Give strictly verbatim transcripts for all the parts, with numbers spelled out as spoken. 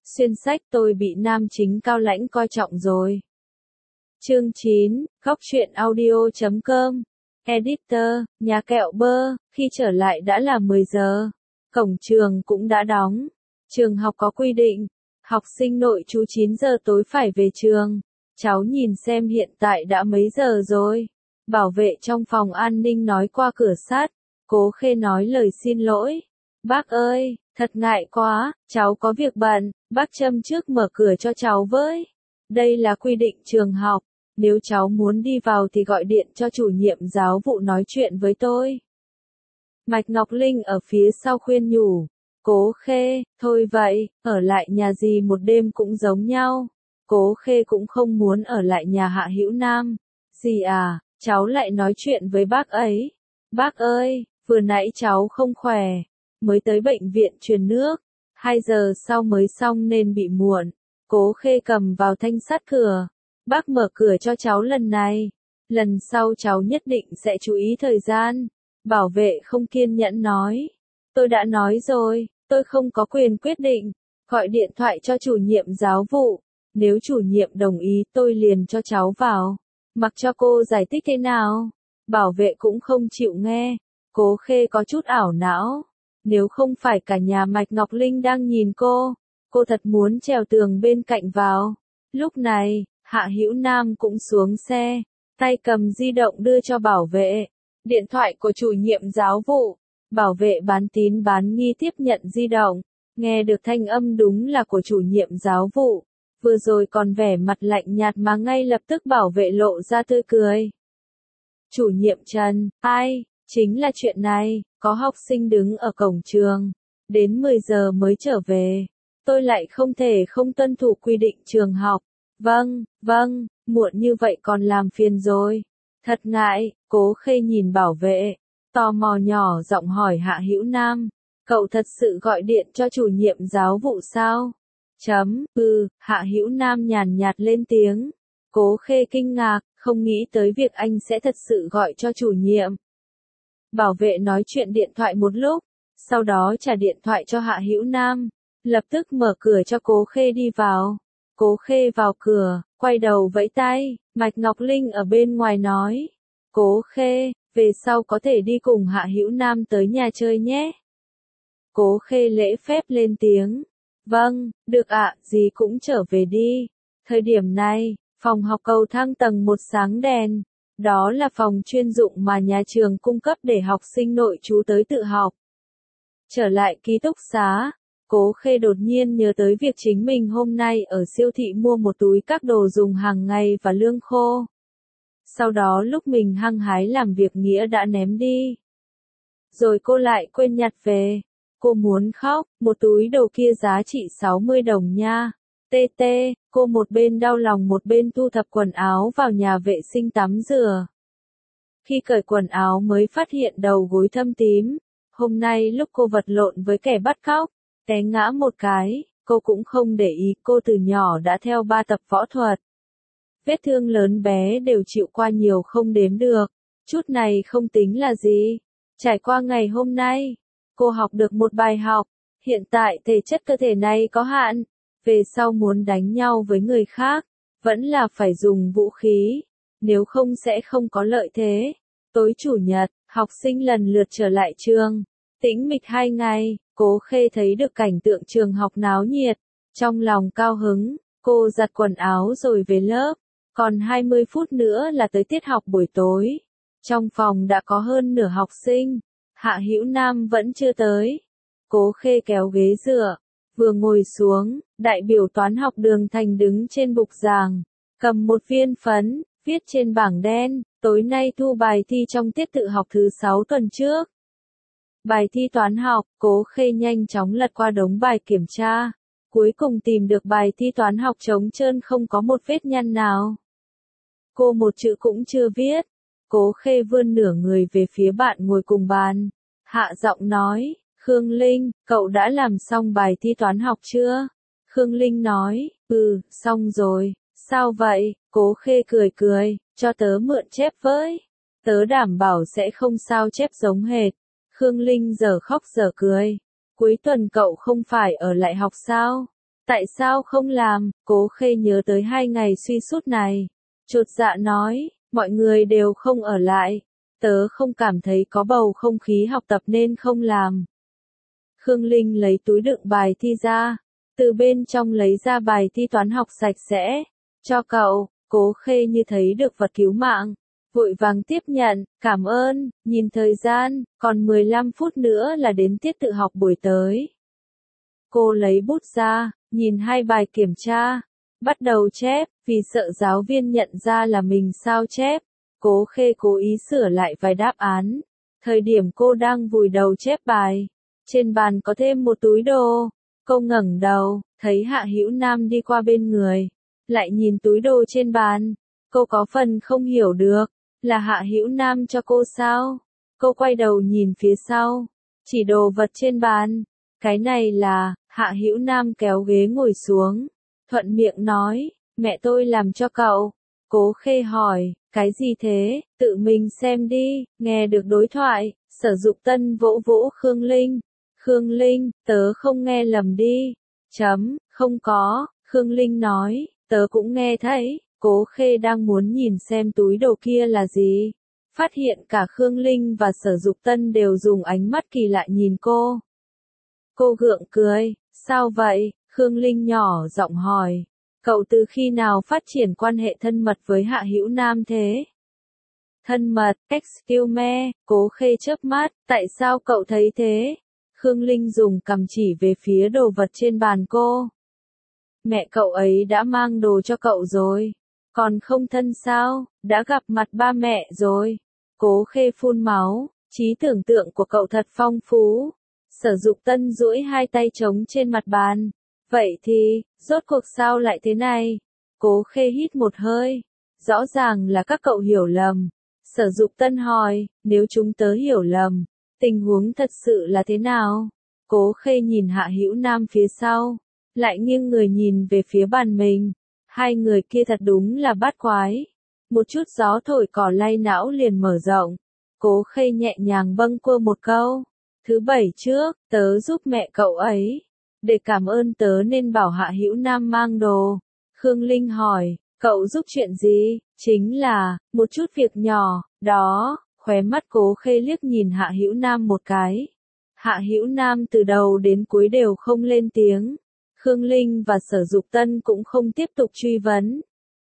Xuyên sách tôi bị nam chính cao lãnh coi trọng rồi. Chương chín, góc truyện audio chấm com. Editor, nhà kẹo bơ, khi trở lại đã là mười giờ. Cổng trường cũng đã đóng. Trường học có quy định, học sinh nội trú chín giờ tối phải về trường. Cháu nhìn xem hiện tại đã mấy giờ rồi. Bảo vệ trong phòng an ninh nói qua cửa sắt. Cố Khê nói lời xin lỗi. Bác ơi, thật ngại quá, cháu có việc bận, bác châm trước mở cửa cho cháu với. Đây là quy định trường học, nếu cháu muốn đi vào thì gọi điện cho chủ nhiệm giáo vụ nói chuyện với tôi. Mạch Ngọc Linh ở phía sau khuyên nhủ. Cố Khê, thôi vậy, ở lại nhà gì một đêm cũng giống nhau. Cố Khê cũng không muốn ở lại nhà Hạ Hữu Nam. Dì à, cháu lại nói chuyện với bác ấy. Bác ơi, vừa nãy cháu không khỏe, mới tới bệnh viện truyền nước, hai giờ sau mới xong nên bị muộn. Cố Khê cầm vào thanh sắt cửa. Bác mở cửa cho cháu lần này, lần sau cháu nhất định sẽ chú ý thời gian. Bảo vệ không kiên nhẫn nói. Tôi đã nói rồi, tôi không có quyền quyết định. Gọi điện thoại cho chủ nhiệm giáo vụ. Nếu chủ nhiệm đồng ý tôi liền cho cháu vào. Mặc cho cô giải thích thế nào. Bảo vệ cũng không chịu nghe. Cố Khê có chút ảo não. Nếu không phải cả nhà Mạch Ngọc Linh đang nhìn cô, cô thật muốn trèo tường bên cạnh vào. Lúc này, Hạ Hữu Nam cũng xuống xe, tay cầm di động đưa cho bảo vệ. Điện thoại của chủ nhiệm giáo vụ. Bảo vệ bán tín bán nghi tiếp nhận di động. Nghe được thanh âm đúng là của chủ nhiệm giáo vụ. Vừa rồi còn vẻ mặt lạnh nhạt mà ngay lập tức bảo vệ lộ ra tươi cười. Chủ nhiệm Trần, ai? Chính là chuyện này, có học sinh đứng ở cổng trường. Đến mười giờ mới trở về. Tôi lại không thể không tuân thủ quy định trường học. Vâng, vâng, muộn như vậy còn làm phiền rồi. Thật ngại, Cố Khê nhìn bảo vệ. Tò mò nhỏ giọng hỏi Hạ Hữu Nam. Cậu thật sự gọi điện cho chủ nhiệm giáo vụ sao? Chấm, ừ, Hạ Hữu Nam nhàn nhạt lên tiếng. Cố Khê kinh ngạc, không nghĩ tới việc anh sẽ thật sự gọi cho chủ nhiệm. Bảo vệ nói chuyện điện thoại một lúc, sau đó trả điện thoại cho Hạ Hữu Nam, lập tức mở cửa cho Cố Khê đi vào. Cố Khê vào cửa, quay đầu vẫy tay, Mạch Ngọc Linh ở bên ngoài nói. Cố Khê, về sau có thể đi cùng Hạ Hữu Nam tới nhà chơi nhé. Cố Khê lễ phép lên tiếng. Vâng, được ạ, dì cũng trở về đi. Thời điểm này, phòng học cầu thang tầng một sáng đèn. Đó là phòng chuyên dụng mà nhà trường cung cấp để học sinh nội trú tới tự học. Trở lại ký túc xá, Cố Khê đột nhiên nhớ tới việc chính mình hôm nay ở siêu thị mua một túi các đồ dùng hàng ngày và lương khô. Sau đó lúc mình hăng hái làm việc nghĩa đã ném đi. Rồi cô lại quên nhặt về. Cô muốn khóc, một túi đồ kia giá trị sáu mươi đồng nha. Tê tê, cô một bên đau lòng một bên thu thập quần áo vào nhà vệ sinh tắm rửa. Khi cởi quần áo mới phát hiện đầu gối thâm tím. Hôm nay lúc cô vật lộn với kẻ bắt cóc, té ngã một cái, cô cũng không để ý, cô từ nhỏ đã theo ba tập võ thuật. Vết thương lớn bé đều chịu qua nhiều không đếm được, chút này không tính là gì. Trải qua ngày hôm nay, cô học được một bài học, hiện tại thể chất cơ thể này có hạn, về sau muốn đánh nhau với người khác, vẫn là phải dùng vũ khí, nếu không sẽ không có lợi thế. Tối chủ nhật, học sinh lần lượt trở lại trường, tĩnh mịch hai ngày, Cố Khê thấy được cảnh tượng trường học náo nhiệt, trong lòng cao hứng, cô giặt quần áo rồi về lớp, còn hai mươi phút nữa là tới tiết học buổi tối. Trong phòng đã có hơn nửa học sinh, Hạ Hữu Nam vẫn chưa tới. Cố Khê kéo ghế dựa, vừa ngồi xuống, đại biểu toán học Đường Thành đứng trên bục giảng, cầm một viên phấn, viết trên bảng đen, tối nay thu bài thi trong tiết tự học thứ sáu tuần trước. Bài thi toán học, Cố Khê nhanh chóng lật qua đống bài kiểm tra, cuối cùng tìm được bài thi toán học trống trơn không có một vết nhăn nào. Cô một chữ cũng chưa viết. Cố Khê vươn nửa người về phía bạn ngồi cùng bàn, hạ giọng nói, Khương Linh, cậu đã làm xong bài thi toán học chưa? Khương Linh nói, ừ, xong rồi. Sao vậy? Cố Khê cười cười, cho tớ mượn chép với. Tớ đảm bảo sẽ không sao chép giống hệt. Khương Linh giờ khóc giờ cười. Cuối tuần cậu không phải ở lại học sao? Tại sao không làm? Cố Khê nhớ tới hai ngày suy sút này. Chột dạ nói, mọi người đều không ở lại. Tớ không cảm thấy có bầu không khí học tập nên không làm. Khương Linh lấy túi đựng bài thi ra. Từ bên trong lấy ra bài thi toán học sạch sẽ. Cho cậu. Cố Khê như thấy được vật cứu mạng. Vội vàng tiếp nhận, cảm ơn, nhìn thời gian, còn mười lăm phút nữa là đến tiết tự học buổi tới. Cô lấy bút ra, nhìn hai bài kiểm tra, bắt đầu chép, vì sợ giáo viên nhận ra là mình sao chép. Cố Khê cố ý sửa lại vài đáp án. Thời điểm cô đang vùi đầu chép bài, trên bàn có thêm một túi đồ. Cô ngẩng đầu, thấy Hạ Hữu Nam đi qua bên người, lại nhìn túi đồ trên bàn. Cô có phần không hiểu được, là Hạ Hữu Nam cho cô sao? Cô quay đầu nhìn phía sau, chỉ đồ vật trên bàn. Cái này là, Hạ Hữu Nam kéo ghế ngồi xuống, thuận miệng nói, mẹ tôi làm cho cậu. Cố Khê hỏi, cái gì thế, tự mình xem đi. Nghe được đối thoại, Sở Dục Tân vỗ vỗ Khương Linh. Khương Linh, tớ không nghe lầm đi. Chấm, không có, Khương Linh nói, tớ cũng nghe thấy. Cố Khê đang muốn nhìn xem túi đồ kia là gì. Phát hiện cả Khương Linh và Sở Dục Tân đều dùng ánh mắt kỳ lạ nhìn cô. Cô gượng cười, sao vậy? Khương Linh nhỏ giọng hỏi. Cậu từ khi nào phát triển quan hệ thân mật với Hạ Hữu Nam thế? Thân mật, excuse me, Cố Khê chớp mắt, tại sao cậu thấy thế? Khương Linh dùng cằm chỉ về phía đồ vật trên bàn cô. Mẹ cậu ấy đã mang đồ cho cậu rồi. Còn không thân sao, đã gặp mặt ba mẹ rồi. Cố Khê phun máu, trí tưởng tượng của cậu thật phong phú. Sở Dục Tân duỗi hai tay trống trên mặt bàn. Vậy thì, rốt cuộc sao lại thế này? Cố Khê hít một hơi. Rõ ràng là các cậu hiểu lầm. Sở Dục Tân hỏi, nếu chúng tớ hiểu lầm, tình huống thật sự là thế nào? Cố Khê nhìn Hạ Hữu Nam phía sau, lại nghiêng người nhìn về phía bàn mình. Hai người kia thật đúng là bát quái. Một chút gió thổi cỏ lay não liền mở rộng. Cố Khê nhẹ nhàng bâng quơ một câu. Thứ bảy trước, tớ giúp mẹ cậu ấy. Để cảm ơn tớ nên bảo Hạ Hữu Nam mang đồ. Khương Linh hỏi, cậu giúp chuyện gì? Chính là, một chút việc nhỏ, đó. Khóe mắt Cố Khê liếc nhìn Hạ Hữu Nam một cái. Hạ Hữu Nam từ đầu đến cuối đều không lên tiếng. Khương Linh và Sở Dục Tân cũng không tiếp tục truy vấn.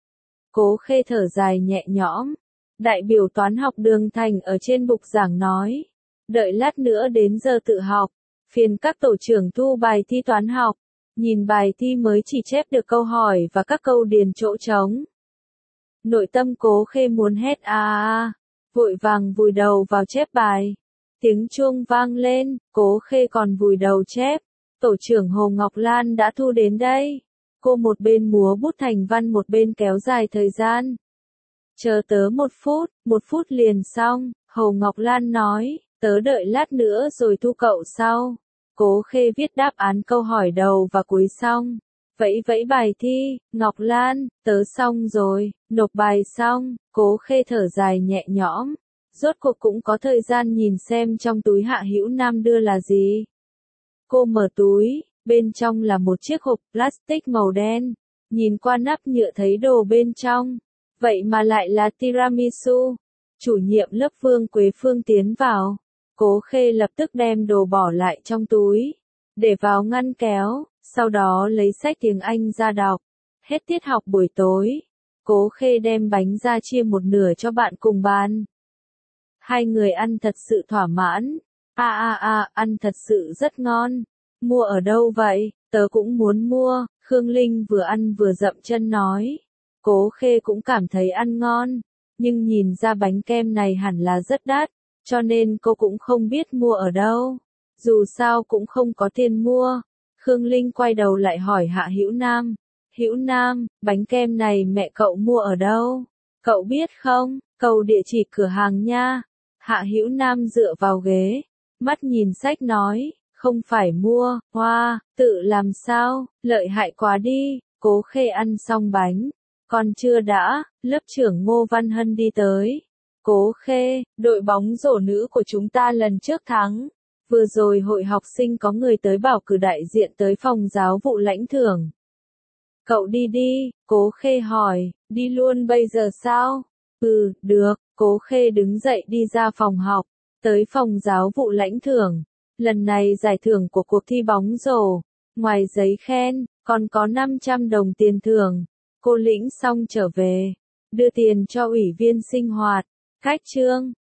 Cố Khê thở dài nhẹ nhõm. Đại biểu toán học Đường Thành ở trên bục giảng nói. Đợi lát nữa đến giờ tự học. Phiền các tổ trưởng thu bài thi toán học. Nhìn bài thi mới chỉ chép được câu hỏi và các câu điền chỗ trống. Nội tâm Cố Khê muốn hét a a. Vội vàng vùi đầu vào chép bài. Tiếng chuông vang lên, Cố Khê còn vùi đầu chép. Tổ trưởng Hồ Ngọc Lan đã thu đến đây. Cô một bên múa bút thành văn một bên kéo dài thời gian. Chờ tớ một phút, một phút liền xong, Hồ Ngọc Lan nói, tớ đợi lát nữa rồi thu cậu sau. Cố Khê viết đáp án câu hỏi đầu và cuối xong. Vẫy vẫy bài thi, Ngọc Lan, tớ xong rồi, nộp bài xong, Cố Khê thở dài nhẹ nhõm. Rốt cuộc cũng có thời gian nhìn xem trong túi Hạ Hữu Nam đưa là gì. Cô mở túi, bên trong là một chiếc hộp plastic màu đen. Nhìn qua nắp nhựa thấy đồ bên trong. Vậy mà lại là tiramisu. Chủ nhiệm lớp Vương Quế Phương tiến vào. Cố Khê lập tức đem đồ bỏ lại trong túi. Để vào ngăn kéo, sau đó lấy sách tiếng Anh ra đọc. Hết tiết học buổi tối. Cố Khê đem bánh ra chia một nửa cho bạn cùng bàn. Hai người ăn thật sự thỏa mãn. A a a, ăn thật sự rất ngon. Mua ở đâu vậy? Tớ cũng muốn mua, Khương Linh vừa ăn vừa dậm chân nói. Cố Khê cũng cảm thấy ăn ngon, nhưng nhìn ra bánh kem này hẳn là rất đắt, cho nên cô cũng không biết mua ở đâu. Dù sao cũng không có tiền mua. Khương Linh quay đầu lại hỏi Hạ Hữu Nam. Hữu Nam, bánh kem này mẹ cậu mua ở đâu? Cậu biết không? Cầu địa chỉ cửa hàng nha. Hạ Hữu Nam dựa vào ghế, mắt nhìn sách nói, không phải mua, hoa, wow, tự làm sao, lợi hại quá đi. Cố Khê ăn xong bánh, còn chưa đã, lớp trưởng Ngô Văn Hân đi tới. Cố Khê, đội bóng rổ nữ của chúng ta lần trước thắng. Vừa rồi hội học sinh có người tới bảo cử đại diện tới phòng giáo vụ lãnh thưởng. Cậu đi đi, Cố Khê hỏi, đi luôn bây giờ sao? Ừ, được, Cố Khê đứng dậy đi ra phòng học, tới phòng giáo vụ lãnh thưởng. Lần này giải thưởng của cuộc thi bóng rổ, ngoài giấy khen, còn có năm trăm đồng tiền thưởng. Cô lĩnh xong trở về, đưa tiền cho ủy viên sinh hoạt, cách chương.